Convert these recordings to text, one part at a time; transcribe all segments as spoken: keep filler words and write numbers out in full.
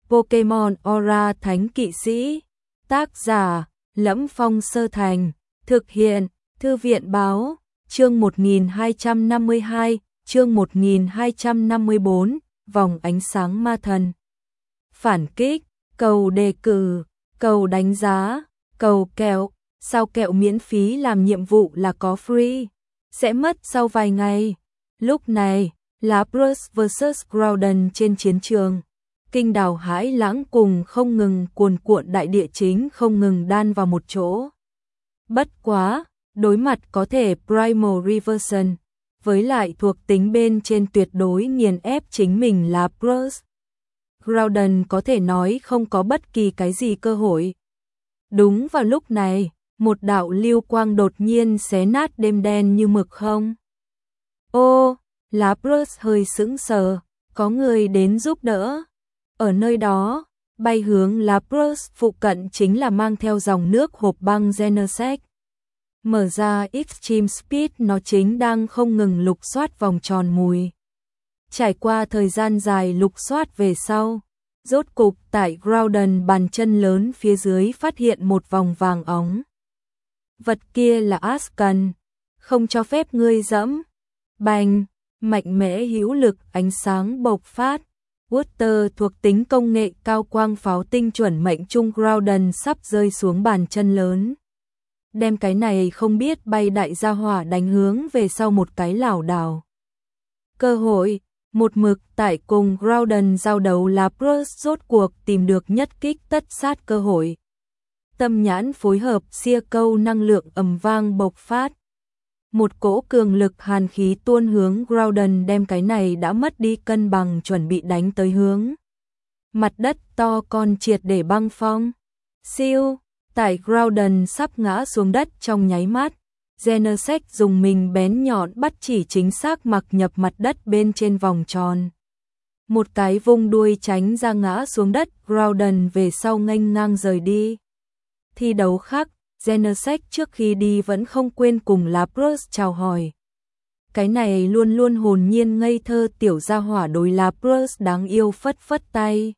Pokemon Aura Thánh Kỵ Sĩ. Tác giả: Lẫm Phong Sơ Thành. Thực hiện: Thư viện báo. Chương một nghìn hai trăm năm mươi hai, chương một nghìn hai trăm năm mươi bốn, Vòng Ánh Sáng Ma Thần. Phản kích, cầu đề cử, cầu đánh giá, cầu kẹo. Sao kẹo miễn phí làm nhiệm vụ là có free, sẽ mất sau vài ngày. Lúc này, Lapras versus. Groudon trên chiến trường. Kinh đảo hãi lãng cùng không ngừng cuồn cuộn đại địa chính không ngừng đan vào một chỗ. Bất quá, đối mặt có thể Primal Reversion, với lại thuộc tính bên trên tuyệt đối nghiền ép chính mình Lapras. Groudon có thể nói không có bất kỳ cái gì cơ hội. Đúng vào lúc này, một đạo lưu quang đột nhiên xé nát đêm đen như mực không. Ô, Lapras hơi sững sờ, có người đến giúp đỡ. Ở nơi đó, bay hướng Lapras phụ cận chính là mang theo dòng nước hộp băng Genesect. Mở ra Extreme Speed, nó chính đang không ngừng lục soát vòng tròn mùi. Trải qua thời gian dài lục soát về sau, rốt cục tại Groudon bàn chân lớn phía dưới phát hiện một vòng vàng óng. Vật kia là Ascan, không cho phép ngươi dẫm. Bành, mạnh mẽ hữu lực ánh sáng bộc phát. Water thuộc tính công nghệ cao quang pháo tinh chuẩn mệnh trung Groudon sắp rơi xuống bàn chân lớn. Đem cái này không biết bay đại gia hỏa đánh hướng về sau một cái lảo đảo. Cơ hội, một mực tại cùng Groudon giao đấu Lapras rốt cuộc tìm được nhất kích tất sát cơ hội. Tâm nhãn phối hợp xia câu năng lượng ầm vang bộc phát. Một cỗ cường lực hàn khí tuôn hướng Groudon đem cái này đã mất đi cân bằng chuẩn bị đánh tới hướng. Mặt đất to con triệt để băng phong. Siêu, tại Groudon sắp ngã xuống đất trong nháy mắt. Genesect dùng mình bén nhọn bắt chỉ chính xác mặc nhập mặt đất bên trên vòng tròn. Một cái vung đuôi tránh ra ngã xuống đất, Groudon về sau nghênh ngang rời đi. Thi đấu khác, Genesect trước khi đi vẫn không quên cùng Lapras chào hỏi. Cái này luôn luôn hồn nhiên ngây thơ tiểu gia hỏa đối Lapras đáng yêu phất phất tay.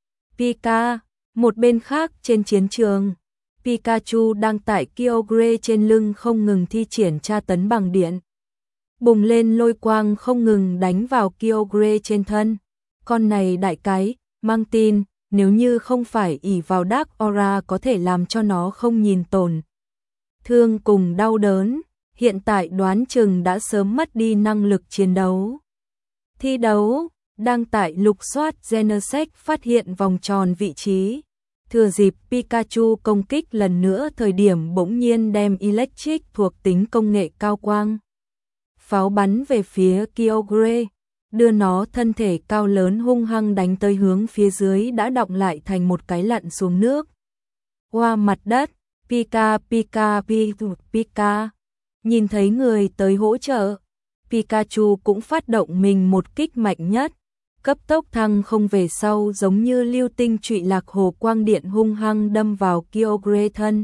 Pika, một bên khác trên chiến trường, Pikachu đang tại Kyogre trên lưng không ngừng thi triển tra tấn bằng điện. Bùng lên lôi quang không ngừng đánh vào Kyogre trên thân. Con này đại cái, mang tin, nếu như không phải ỷ vào Dark Aura có thể làm cho nó không nhìn tổn thương cùng đau đớn, hiện tại đoán chừng đã sớm mất đi năng lực chiến đấu. Thi đấu, đang tại lục soát Genesect phát hiện vòng tròn vị trí. Thừa dịp Pikachu công kích lần nữa thời điểm bỗng nhiên đem Electric thuộc tính công nghệ cao quang pháo bắn về phía Kyogre, đưa nó thân thể cao lớn hung hăng đánh tới hướng phía dưới đã đọng lại thành một cái lặn xuống nước. Qua mặt đất, Pika Pika Pika Pika, nhìn thấy người tới hỗ trợ, Pikachu cũng phát động mình một kích mạnh nhất. Cấp tốc thăng không về sau giống như lưu tinh trụy lạc hồ quang điện hung hăng đâm vào Kyogre thân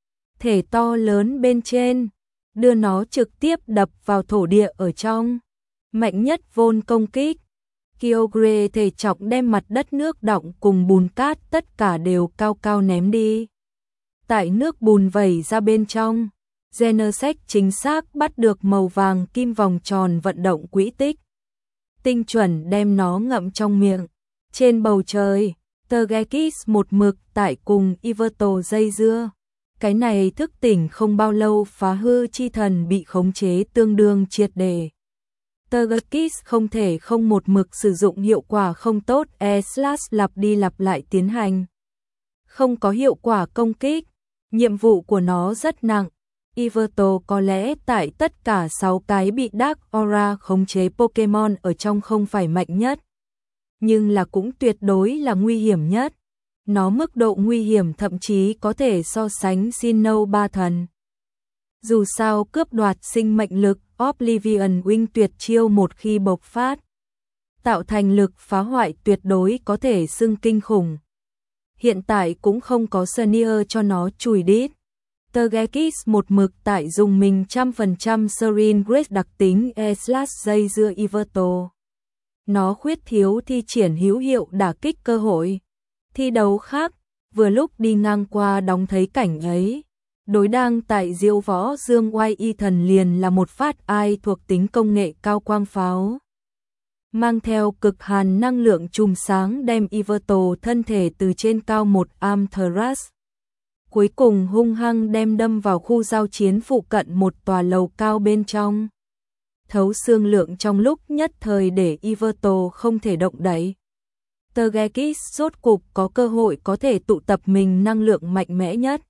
thể to lớn bên trên, đưa nó trực tiếp đập vào thổ địa ở trong. Mạnh nhất vôn công kích, Kyogre thể trọng đem mặt đất nước đọng cùng bùn cát tất cả đều cao cao ném đi. Tại nước bùn vẩy ra bên trong, Genesect chính xác bắt được màu vàng kim vòng tròn vận động quỹ tích. Tinh chuẩn đem nó ngậm trong miệng. Trên bầu trời, Togekiss một mực tại cùng Yveltal dây dưa. Cái này thức tỉnh không bao lâu phá hư chi thần bị khống chế tương đương triệt để. Togekiss không thể không một mực sử dụng hiệu quả không tốt E-slash lặp đi lặp lại tiến hành. Không có hiệu quả công kích, nhiệm vụ của nó rất nặng. Yveltal có lẽ tại tất cả sáu cái bị Dark Aura khống chế Pokemon ở trong không phải mạnh nhất, nhưng là cũng tuyệt đối là nguy hiểm nhất. Nó mức độ nguy hiểm thậm chí có thể so sánh Sinnoh ba thần. Dù sao cướp đoạt sinh mệnh lực, Oblivion Wing tuyệt chiêu một khi bộc phát, tạo thành lực phá hoại tuyệt đối có thể xưng kinh khủng. Hiện tại cũng không có Sneer cho nó chùi đít. Togekiss một mực tại dùng mình trăm phần trăm Serene Grace đặc tính E-slash dây dưa Yveltal. Nó khuyết thiếu thi triển hữu hiệu đả kích cơ hội. Thi đấu khác, vừa lúc đi ngang qua đóng thấy cảnh ấy. Đối đang tại diễu võ dương oai y thần liền là một phát ai thuộc tính công nghệ cao quang pháo. Mang theo cực hàn năng lượng chùm sáng đem Yveltal thân thể từ trên cao một am terrace. Cuối cùng hung hăng đem đâm vào khu giao chiến phụ cận một tòa lầu cao bên trong. Thấu xương lượng trong lúc nhất thời để Yveltal không thể động đậy. Tergekis rốt cục có cơ hội có thể tụ tập mình năng lượng mạnh mẽ nhất.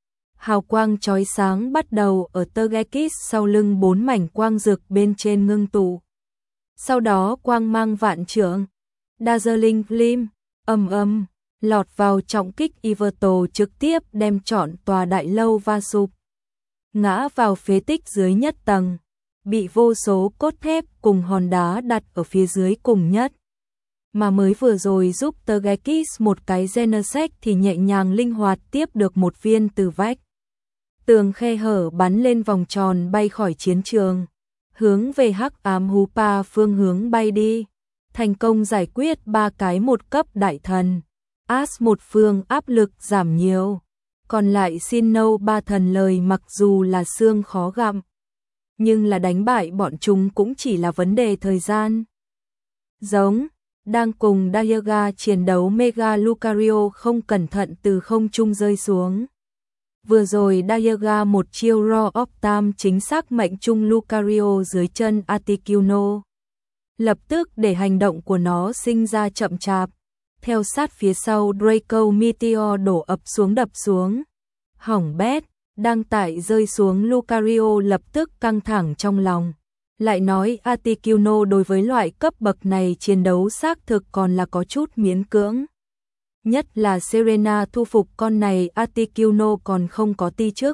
Hào quang chói sáng bắt đầu ở Tergekis sau lưng bốn mảnh quang rực bên trên ngưng tụ. Sau đó quang mang vạn trượng, Dazzling Flame, ầm ầm, lọt vào trọng kích Yveltal trực tiếp đem trọn tòa đại lâu va sụp. Ngã vào phế tích dưới nhất tầng, bị vô số cốt thép cùng hòn đá đặt ở phía dưới cùng nhất. Mà mới vừa rồi giúp Tergekis một cái Genesect thì nhẹ nhàng linh hoạt tiếp được một viên từ vách. Tường khe hở bắn lên vòng tròn bay khỏi chiến trường, hướng về hắc ám Hupa phương hướng bay đi, thành công giải quyết ba cái một cấp đại thần. As một phương áp lực giảm nhiều, còn lại Sinnoh ba thần lời mặc dù là xương khó gặm, nhưng là đánh bại bọn chúng cũng chỉ là vấn đề thời gian. Giống, đang cùng Dialga chiến đấu Mega Lucario không cẩn thận từ không trung rơi xuống. Vừa rồi Dialga một chiêu Roar of Time chính xác mệnh trung Lucario dưới chân Articuno. Lập tức để hành động của nó sinh ra chậm chạp. Theo sát phía sau Draco Meteor đổ ập xuống đập xuống. Hỏng bét, đang tại rơi xuống Lucario lập tức căng thẳng trong lòng. Lại nói Articuno đối với loại cấp bậc này chiến đấu xác thực còn là có chút miễn cưỡng. Nhất là Serena thu phục con này Articuno còn không có ti chức.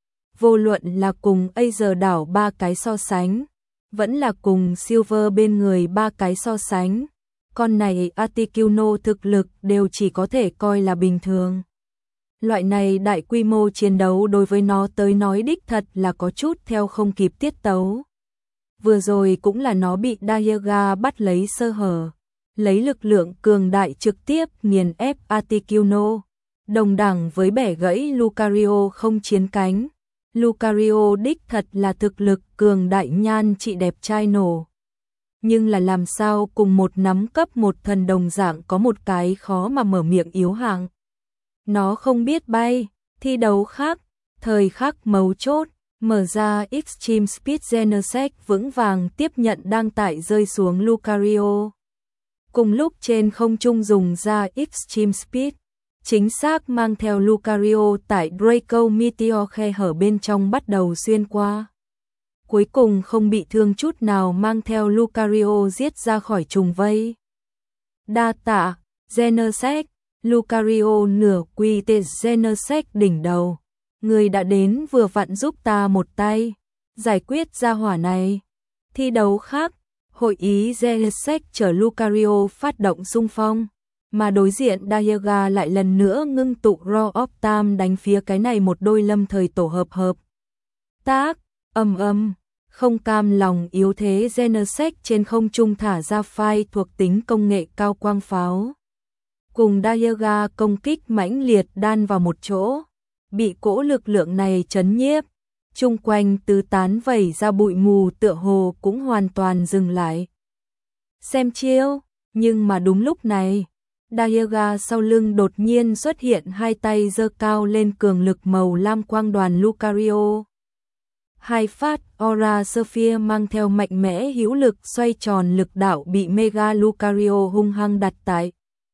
Vô luận là cùng Aether đảo ba cái so sánh, vẫn là cùng Silver bên người ba cái so sánh. Con này Articuno thực lực đều chỉ có thể coi là bình thường. Loại này đại quy mô chiến đấu đối với nó tới nói đích thật là có chút theo không kịp tiết tấu. Vừa rồi cũng là nó bị Dialga bắt lấy sơ hở, lấy lực lượng cường đại trực tiếp nghiền ép Articuno, đồng đẳng với bẻ gãy Lucario không chiến cánh. Lucario đích thật là thực lực cường đại nhan trị đẹp trai nổ. Nhưng là làm sao cùng một nắm cấp một thần đồng dạng có một cái khó mà mở miệng yếu hạng. Nó không biết bay, thi đấu khác, thời khắc mấu chốt, mở ra Extreme Speed Genesect vững vàng tiếp nhận đang tại rơi xuống Lucario. Cùng lúc trên không trung dùng ra Extreme Speed, chính xác mang theo Lucario tại Draco Meteor khe hở bên trong bắt đầu xuyên qua. Cuối cùng không bị thương chút nào mang theo Lucario giết ra khỏi trùng vây. Đa tạ, Genesect, Lucario nửa quy tê Genesect đỉnh đầu. Người đã đến vừa vặn giúp ta một tay, giải quyết ra hỏa này. Thi đấu khác, hội ý Genesect chở Lucario phát động xung phong, mà đối diện Dialga lại lần nữa ngưng tụ Roar of Time đánh phía cái này một đôi lâm thời tổ hợp hợp. Tác, ầm ầm, không cam lòng yếu thế Genesect trên không trung thả ra phai thuộc tính công nghệ cao quang pháo. Cùng Dialga công kích mãnh liệt đan vào một chỗ, bị cỗ lực lượng này chấn nhiếp, chung quanh tứ tán vẩy ra bụi mù tựa hồ cũng hoàn toàn dừng lại. Xem chiêu, nhưng mà đúng lúc này, Dialga sau lưng đột nhiên xuất hiện hai tay giơ cao lên cường lực màu lam quang đoàn Lucario. Hai phát Aura Sphere mang theo mạnh mẽ hữu lực xoay tròn lực đạo bị Mega Lucario hung hăng đặt tại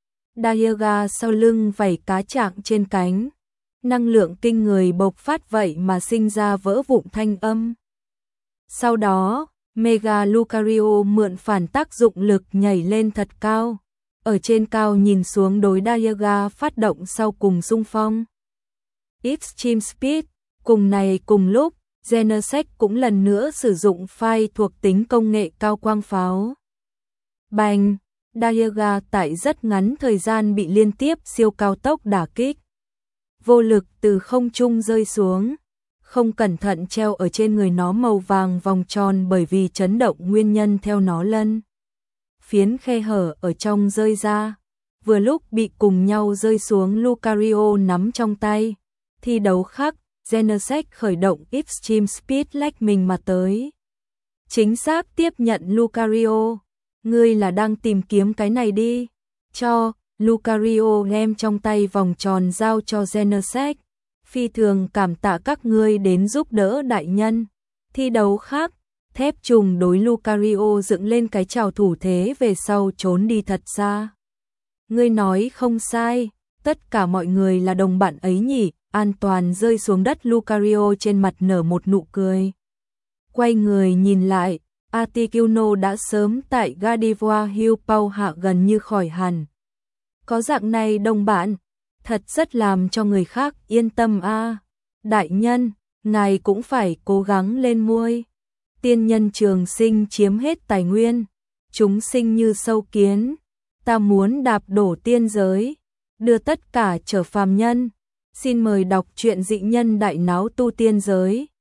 Dialga sau lưng vảy cá trạng trên cánh. Năng lượng kinh người bộc phát vậy mà sinh ra vỡ vụn thanh âm. Sau đó, Mega Lucario mượn phản tác dụng lực nhảy lên thật cao, ở trên cao nhìn xuống đối Dialga phát động sau cùng xung phong. Extreme Speed, cùng này cùng lúc, Genesect cũng lần nữa sử dụng phai thuộc tính công nghệ cao quang pháo. Bành, Dialga tại rất ngắn thời gian bị liên tiếp siêu cao tốc đả kích. Vô lực từ không trung rơi xuống, không cẩn thận treo ở trên người nó màu vàng vòng tròn bởi vì chấn động nguyên nhân theo nó lân. Phiến khe hở ở trong rơi ra, vừa lúc bị cùng nhau rơi xuống Lucario nắm trong tay. Thi đấu khác, Genesect khởi động Extreme Speed lách mình mà tới. Chính xác tiếp nhận Lucario. Ngươi là đang tìm kiếm cái này đi. Cho, Lucario đem trong tay vòng tròn giao cho Genesect. Phi thường cảm tạ các ngươi đến giúp đỡ đại nhân. Thi đấu khác, thép trùng đối Lucario dựng lên cái chào thủ thế về sau trốn đi thật xa. Ngươi nói không sai, tất cả mọi người là đồng bạn ấy nhỉ. An toàn rơi xuống đất, Lucario trên mặt nở một nụ cười. Quay người nhìn lại, Articuno đã sớm tại Gardevoir Hill Pau hạ gần như khỏi hẳn. Có dạng này đồng bạn, thật rất làm cho người khác yên tâm a. À. Đại nhân, ngài cũng phải cố gắng lên muôi. Tiên nhân trường sinh chiếm hết tài nguyên, chúng sinh như sâu kiến, ta muốn đạp đổ tiên giới, đưa tất cả trở phàm nhân. Xin mời đọc truyện Dị Nhân Đại Náo Tu Tiên Giới.